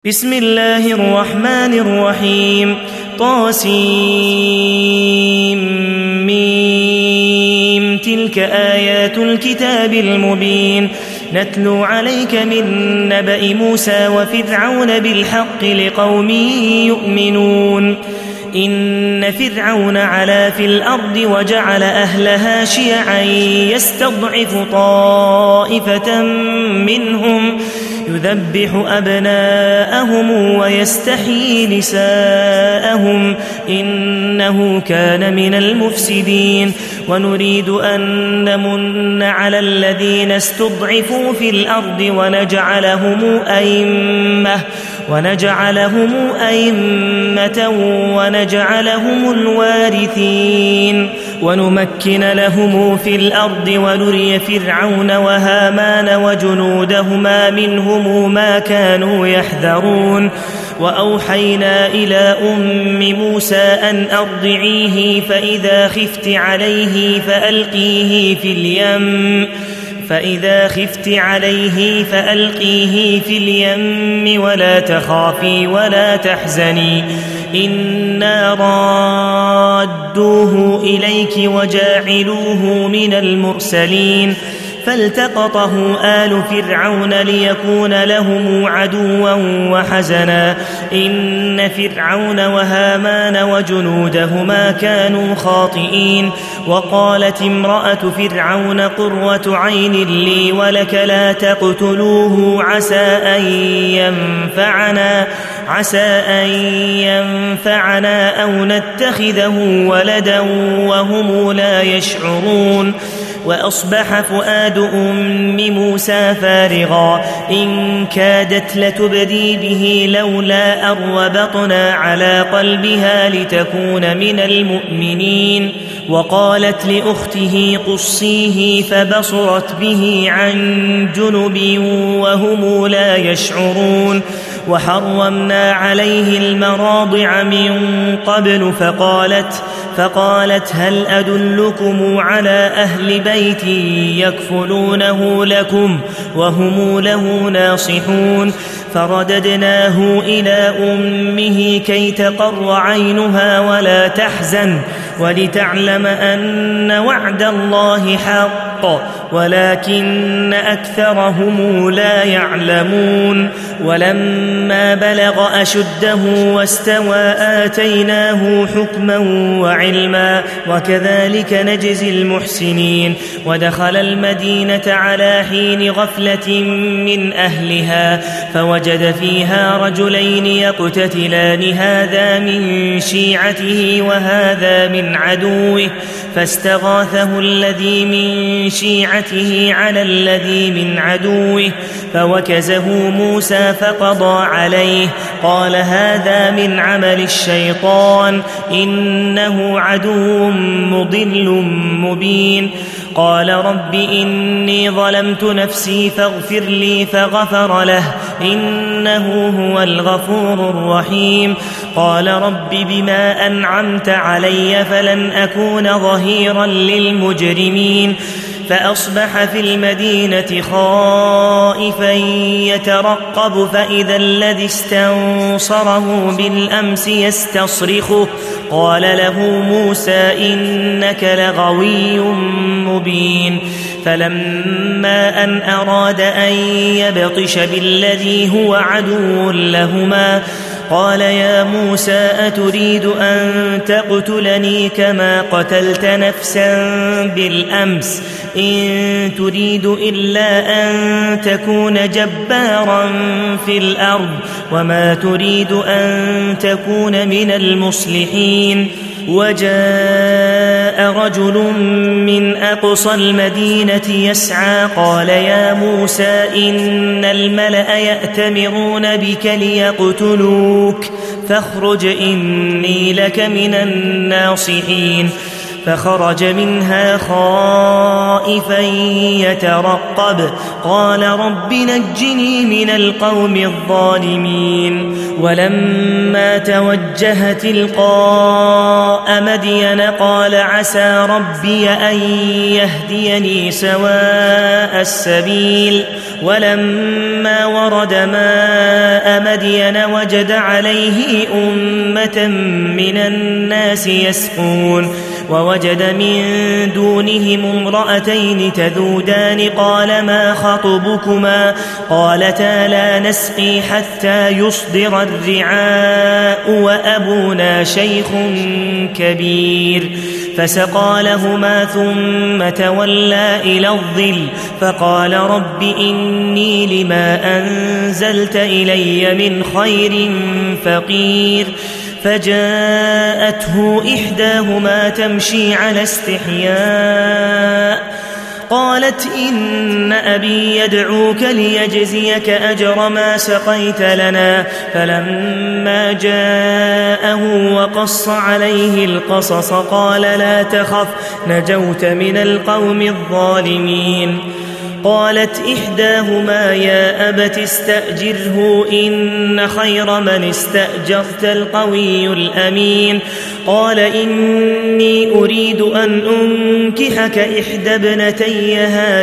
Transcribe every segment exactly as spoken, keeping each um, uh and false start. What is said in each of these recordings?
بسم الله الرحمن الرحيم طاسيم تلك آيات الكتاب المبين نتلو عليك من نبأ موسى وفرعون بالحق لقوم يؤمنون إن فرعون علا في الأرض وجعل أهلها شيعا يستضعف طائفة منهم يذبح أبناءهم ويستحيي نساءهم إنه كان من المفسدين ونريد أن نمن على الذين استضعفوا في الأرض ونجعلهم أئمة ونجعلهم أئمة ونجعلهم الوارثين ونمكن لهم في الأرض ونري فرعون وهامان وجنودهما منهم ما كانوا يحذرون وأوحينا إلى أم موسى أن أرضعيه فإذا خفت عليه فألقيه في اليم فإذا خفت عليه فألقيه في اليم ولا تخافي ولا تحزني إنا رادوه إليك وجاعلوه من المرسلين فالتقطه آل فرعون ليكون لهم عدوا وحزنا إن فرعون وهامان وجنودهما كانوا خاطئين وقالت امرأة فرعون قرة عين لي ولك لا تقتلوه عسى أن ينفعنا عسى أن ينفعنا أو نتخذه ولدا وهم لا يشعرون وأصبح فؤاد أم موسى فارغا إن كادت لتبدي به لولا أن ربطنا على قلبها لتكون من المؤمنين وقالت لأخته قصيه فبصرت به عن جنب وهم لا يشعرون وحرمنا عليه المراضع من قبل فقالت فقالت هل أدلكم على أهل بيت يكفلونه لكم وهم له ناصحون فرددناه إلى أمه كي تقر عينها ولا تحزن ولتعلم أن وعد الله حق ولكن أكثرهم لا يعلمون ولما بلغ أشده واستوى آتيناه حكما وعلما وكذلك نجزي المحسنين ودخل المدينة على حين غفلة من أهلها فوجد فيها رجلين يقتتلان هذا من شيعته وهذا من عدوه فاستغاثه الذي من شيعته على الذي من عدوه فوكزه موسى فقضى عليه قال هذا من عمل الشيطان إنه عدو مضل مبين قال رب إني ظلمت نفسي فاغفر لي فغفر له إنه هو الغفور الرحيم قال رب بما أنعمت علي فلن أكون ظهيرا للمجرمين فأصبح في المدينة خائفا يترقب فإذا الذي استنصره بالأمس يستصرخه قال له موسى إنك لغوي مبين فلما أن أراد أن يبطش بالذي هو عدو لهما قال يا موسى أتريد أن تقتلني كما قتلت نفسا بالأمس إن تريد إلا أن تكون جبارا في الأرض وما تريد أن تكون من المصلحين وجاء رجل من أقصى المدينة يسعى قال يا موسى إن الملأ يأتمرون بك ليقتلوك فاخرج إني لك من الناصحين فخرج منها خائفا يترقب قال رب نجني من القوم الظالمين ولما توجه تلقاء مدين قال عسى ربي أن يهديني سواء السبيل ولما ورد ماء مدين وجد عليه أمة من الناس يسقون ووجد من دونهم امرأتين تذودان قال ما خطبكما قالتا لا نسقي حتى يصدر الرعاء وأبونا شيخ كبير فسقى لهما ثم تولى إلى الظل فقال رب إني لما أنزلت إلي من خير فقير فجاءته إحداهما تمشي على استحياء قالت إن أبي يدعوك ليجزيك أجر ما سقيت لنا فلما جاءه وقص عليه القصص قال لا تخف نجوت من القوم الظالمين قالت إحداهما يا أبت استأجره إن خير من استأجرت القوي الأمين قال إني أريد أن أنكحك إحدى ابنتي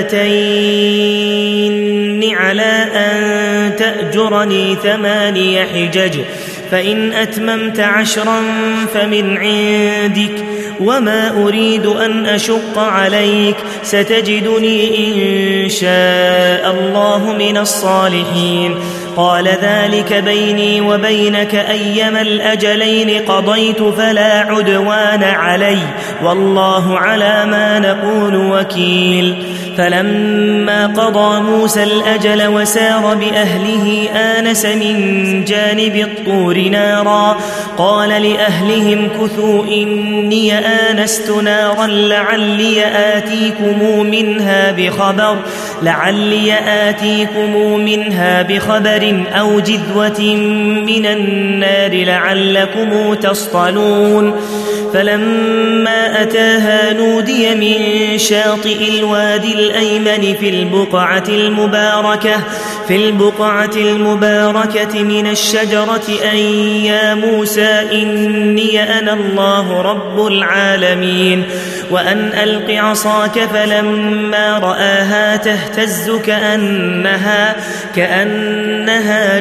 هاتين على أن تأجرني ثماني حجج فإن أتممت عشرا فمن عندك وما أريد أن أشق عليك ستجدني إن شاء الله من الصالحين قال ذلك بيني وبينك أيما الأجلين قضيت فلا عدوان علي والله على ما نقول وكيل فلما قضى موسى الأجل وسار بأهله آنس من جانب الطور نارا قال لأهلهم كثوا إني آنست نارا لعلي آتيكم منها بخبر لعلي آتيكم منها بخبر أو جذوة من النار لعلكم تصطلون فلما أتاها نودي من شاطئ الوادي الأيمن في البقعة المباركة في البقعة المباركة من الشجرة أن يا موسى إني أنا الله رب العالمين وأن ألق عصاك فلما رآها تهتز كأنها كأنها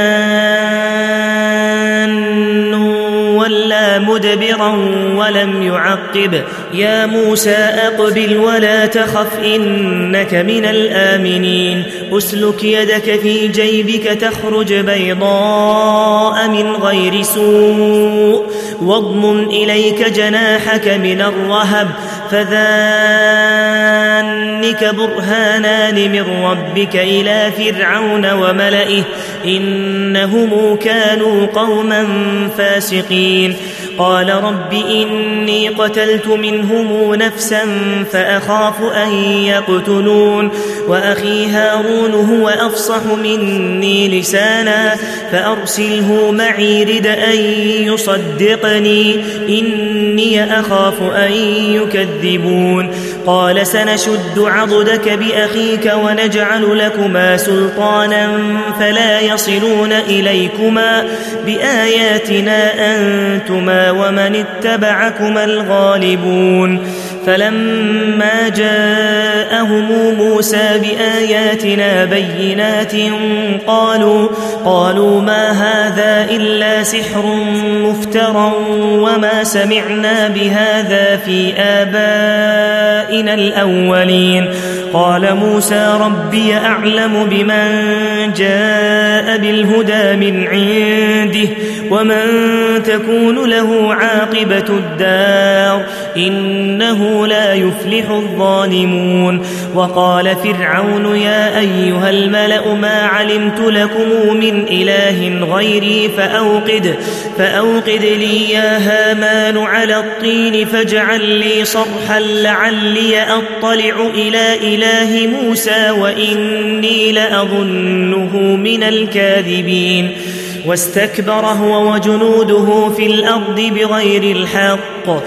جان ولا مدبرا ولم يعقب يا موسى أقبل ولا تخف إنك من الآمنين أسلك يدك في جيبك تخرج بيضاء من غير سوء واضمم إليك جناحك من الرهب فذانك برهانان من ربك إلى فرعون وملئه إنهم كانوا قوما فاسقين قال رب إني قتلت منهم نفسا فأخاف أن يقتلون وأخي هارون هو أفصح مني لسانا فأرسله معي رد أن يصدقني إني أخاف أن يكذبون قال سنشد عضدك بأخيك ونجعل لكما سلطانا فلا يصلون إليكما بآياتنا أنتما ومن اتبعكما الغالبون فلما جاءهم موسى بآياتنا بينات قالوا قالوا ما هذا إلا سحر مفترى وما سمعنا بهذا في آبائنا الأولين قال موسى ربي أعلم بمن جاء بالهدى من عنده ومن تكون له عاقبة الدار إنه لا يفلح الظالمون وقال فرعون يا أيها الملأ ما علمت لكم من إله غيري فأوقد, فأوقد لي يا هامان على الطين فاجعل لي صرحا لعلي أطلع إلى إله موسى وإني لأظنه من الكاذبين واستكبر هو وجنوده في الأرض بغير الحق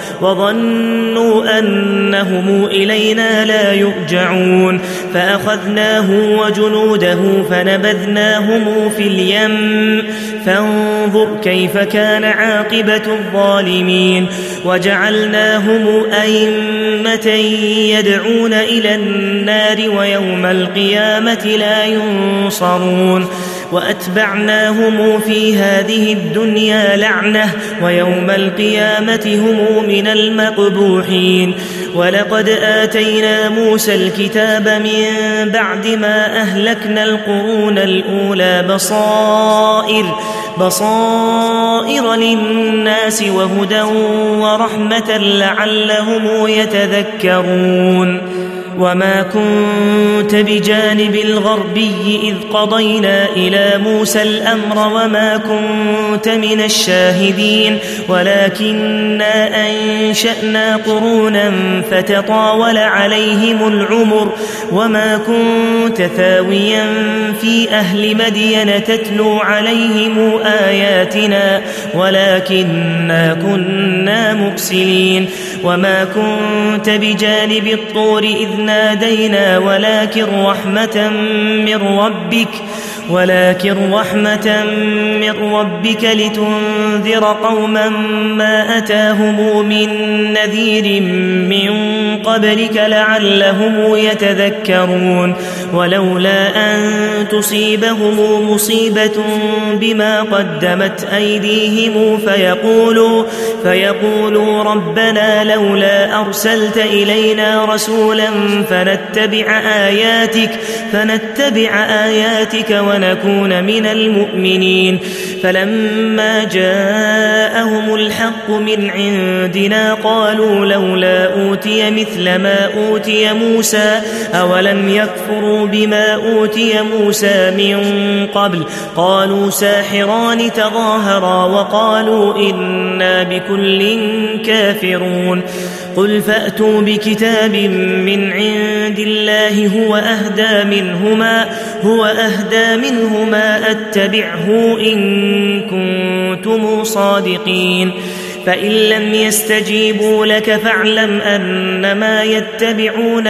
وظنوا أنهم إلينا لا يرجعون فأخذناه وجنوده فنبذناهم في اليم فانظر كيف كان عاقبة الظالمين وجعلناهم أئمة يدعون إلى النار ويوم القيامة لا ينصرون وأتبعناهم في هذه الدنيا لعنة ويوم القيامة هم من المقبوحين ولقد آتينا موسى الكتاب من بعد ما أهلكنا القرون الأولى بصائر بصائر للناس وهدى ورحمة لعلهم يتذكرون وما كنت بجانب الغربي إذ قضينا إلى موسى الأمر وما كنت من الشاهدين ولكننا أنشأنا قرونا فتطاول عليهم العمر وما كنت ثاويا في أهل مدين تتلو عليهم آياتنا ولكننا كنا مرسلين وما كنت بجانب الطور إذ نادينا ولكن رحمة من ربك ولكن رحمة من ربك لتنذر قوما ما أتاهم من نذير من قبلك لعلهم يتذكرون ولولا أن تصيبهم مصيبة بما قدمت أيديهم فيقولوا, فيقولوا ربنا لولا أرسلت إلينا رسولا فنتبع آياتك, فنتبع آياتك ونكون من المؤمنين فلما جاءهم الحق من عندنا قالوا لولا أوتي مثل ما أوتي موسى أولم يكفروا بما أوتي موسى من قبل قالوا ساحران تظاهرا وقالوا إنا بكل كافرون قل فأتوا بكتاب من عند الله هو أهدى منهما هو أهدى منهما أتبعه إن كنتم صادقين فإن لم يستجيبوا لك فاعلم أنما يتبعون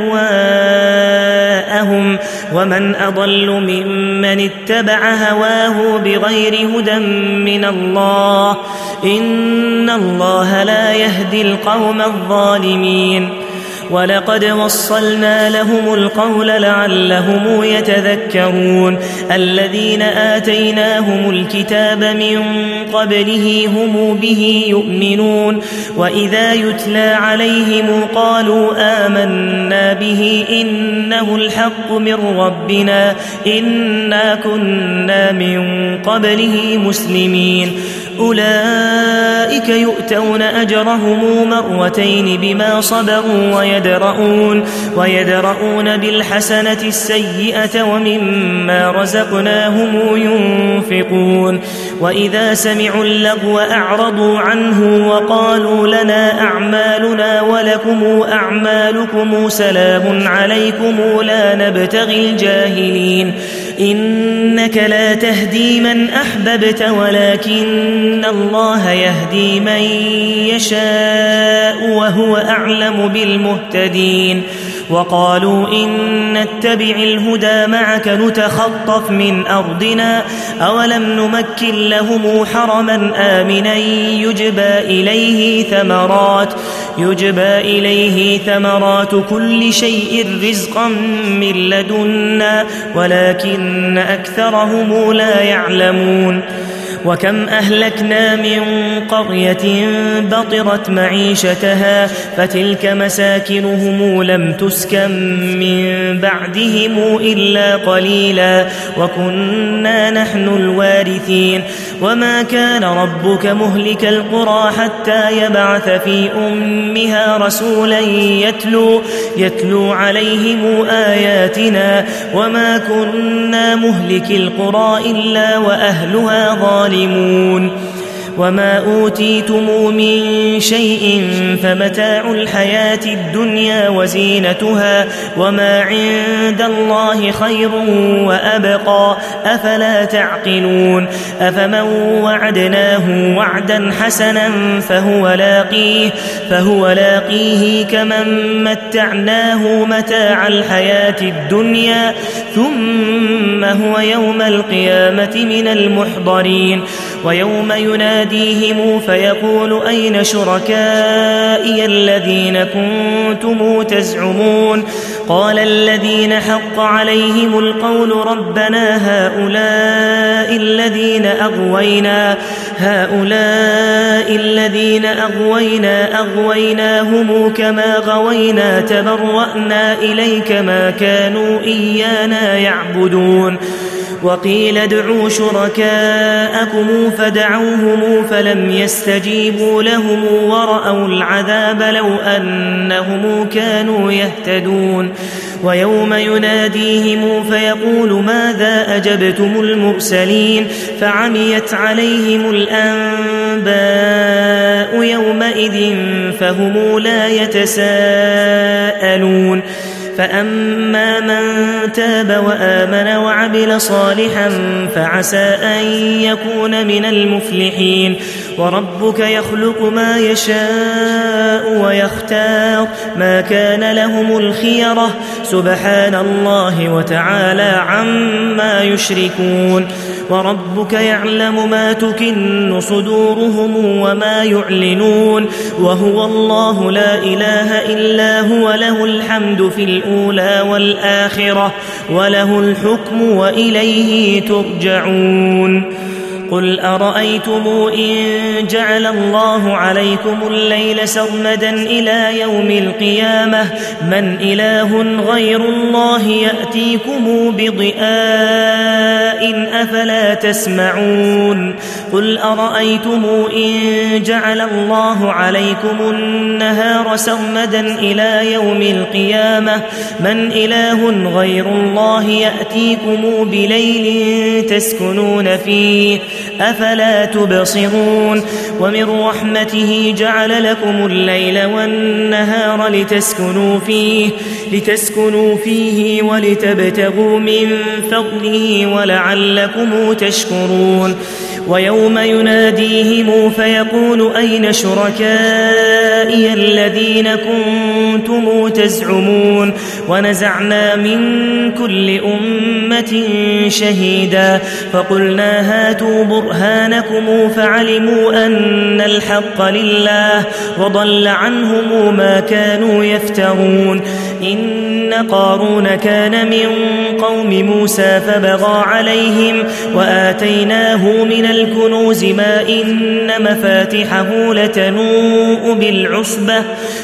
أهواءهم ومن أضل ممن اتبع هواه بغير هدى من الله إن الله لا يهدي القوم الظالمين ولقد وصلنا لهم القول لعلهم يتذكرون الذين آتيناهم الكتاب من قبله هم به يؤمنون وإذا يتلى عليهم قالوا آمنا به إنه الحق من ربنا إنا كنا من قبله مسلمين أولئك يؤتون أجرهم مرتين بما صبروا ويدرؤون, ويدرؤون بالحسنة السيئة ومما رزقناهم ينفقون وإذا سمعوا اللغو أعرضوا عنه وقالوا لنا أعمالنا ولكم أعمالكم سلام عليكم لا نبتغي الجاهلين إنك لا تهدي من أحببت ولكن الله يهدي من يشاء وهو أعلم بالمهتدين وقالوا إن نتبع الهدى معك نتخطف من أرضنا أولم نمكن لهم حرما آمنا يجبى إليه ثمرات يجبى إليه ثمرات كل شيء رزقا من لدنا ولكن أكثرهم لا يعلمون وكم أهلكنا من قرية بطرت معيشتها فتلك مساكنهم لم تسكن من بعدهم إلا قليلا وكنا نحن الوارثين وما كان ربك مهلك القرى حتى يبعث في أمها رسولا يتلو, يتلو عليهم آياتنا وما كنا مهلك القرى إلا وأهلها ظالمون وما أوتيتم من شيء فمتاع الحياة الدنيا وزينتها وما عند الله خير وأبقى أفلا تعقلون أفمن وعدناه وعدا حسنا فهو لاقيه, فهو لاقيه كمن متعناه متاع الحياة الدنيا ثم هو يوم القيامة من المحضرين ويوم يناديهم فيقول أين شركائي الذين كنتم تزعمون قال الذين حق عليهم القول ربنا هؤلاء الذين أغوينا هؤلاء الذين أغوينا أغويناهم كما غوينا تبرأنا إليك ما كانوا إيانا يعبدون وقيل ادعوا شركاءكم فدعوهم فلم يستجيبوا لهم ورأوا العذاب لو أنهم كانوا يهتدون ويوم يناديهم فيقول ماذا أجبتم المرسلين فعميت عليهم الأنباء يومئذ فهم لا يتساءلون فأما من تاب وآمن وعمل صالحا فعسى أن يكون من المفلحين وربك يخلق ما يشاء ويختار ما كان لهم الخيرة سبحان الله وتعالى عما يشركون وربك يعلم ما تكن صدورهم وما يعلنون وهو الله لا إله إلا هو له الحمد في الأولى والآخرة وله الحكم وإليه ترجعون قل أرأيتم إن جعل الله عليكم الليل سرمدا إلى يوم القيامة من إله غير الله يأتيكم بضياء أفلا تسمعون قل أرأيتم إن جعل الله عليكم النهار سرمدا إلى يوم القيامة من إله غير الله يأتيكم بليل تسكنون فيه أفلا تبصرون ومن رحمته جعل لكم الليل والنهار لتسكنوا فيه لتسكنوا فيه ولتبتغوا من فضله ولعلكم تشكرون ويوم يناديهم فيقول أين شركائي الذين كنتم تزعمون ونزعنا من كل أمة شهيدا فقلنا هاتوا برهانكم فعلموا أن الحق لله وضل عنهم ما كانوا يفترون إن قارون كان من قوم موسى فبغى عليهم وآتيناه من الكنوز ما إن مفاتحه لتنوء بالعصبة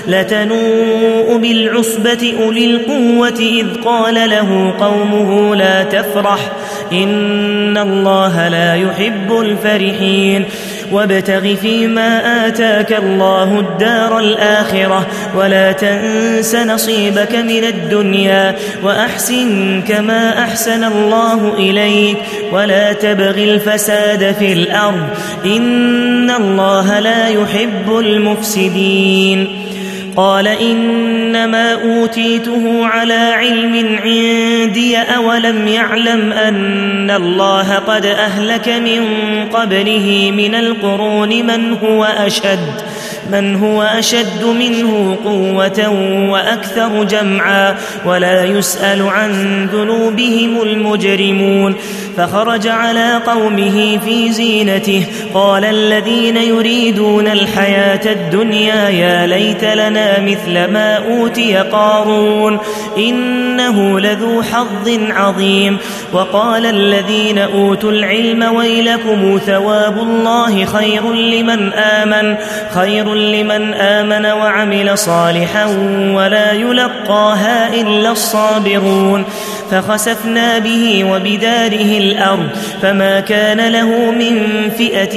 لتنوء بالعصبة أولي القوة إذ قال له قومه لا تفرح إن الله لا يحب الفرحين وابتغ فيما آتاك الله الدار الآخرة ولا تنس نصيبك من الدنيا وأحسن كما أحسن الله إليك ولا تبغ الفساد في الأرض إن الله لا يحب المفسدين قال إنما أوتيته على علم عندي أولم يعلم أن الله قد أهلك من قبله من القرون من هو أشد من هو أشد منه قوة وأكثر جمعا ولا يسأل عن ذنوبهم المجرمون فخرج على قومه في زينته قال الذين يريدون الحياة الدنيا يا ليت لنا مثل ما أوتي قارون إنه لذو حظ عظيم وقال الذين أوتوا العلم ويلكم ثواب الله خير لمن آمن خير لمن آمن وعمل صالحا ولا يلقاها إلا الصابرون فخسفنا به وبداره الأرض فما كان له من فئة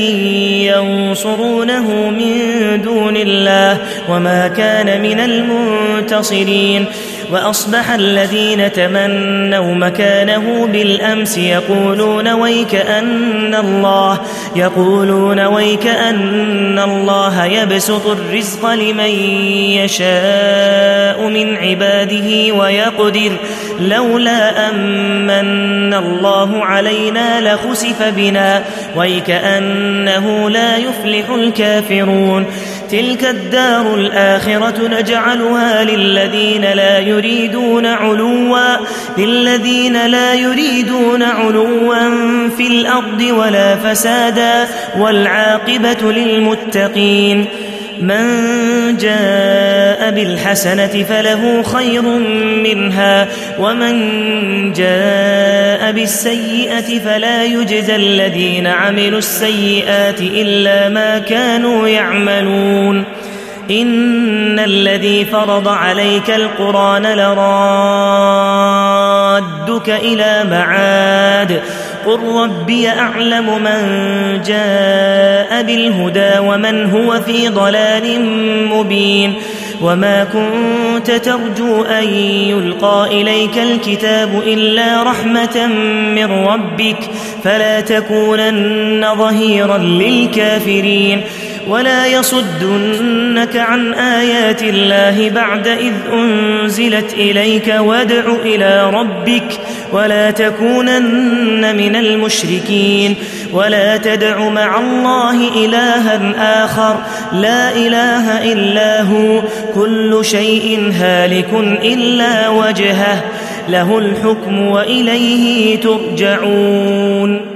ينصرونه من دون الله وما كان من المنتصرين وأصبح الذين تمنوا مكانه بالأمس يقولون ويكأن الله يقولون ويكأن الله يبسط الرزق لمن يشاء من عباده ويقدر لولا أمن الله علينا لخسف بنا ويكأنه لا يفلح الكافرون تلك الدار الآخرة نجعلها للذين لا يريدون علوا للذين لا يريدون علوا في الأرض ولا فسادا والعاقبة للمتقين من جاء بالحسنة فله خير منها ومن جاء بالسيئة فلا يجزى الذين عملوا السيئات إلا ما كانوا يعملون إن الذي فرض عليك القرآن لرادك إلى معاد قل ربي أعلم من جاء بالهدى ومن هو في ضلال مبين وما كنت ترجو أن يلقى إليك الكتاب إلا رحمة من ربك فلا تكونن ظهيرا للكافرين ولا يصدنك عن آيات الله بعد إذ أنزلت إليك وادع إلى ربك ولا تكونن من المشركين ولا تدع مع الله إلها آخر لا إله إلا هو كل شيء هالك إلا وجهه له الحكم وإليه ترجعون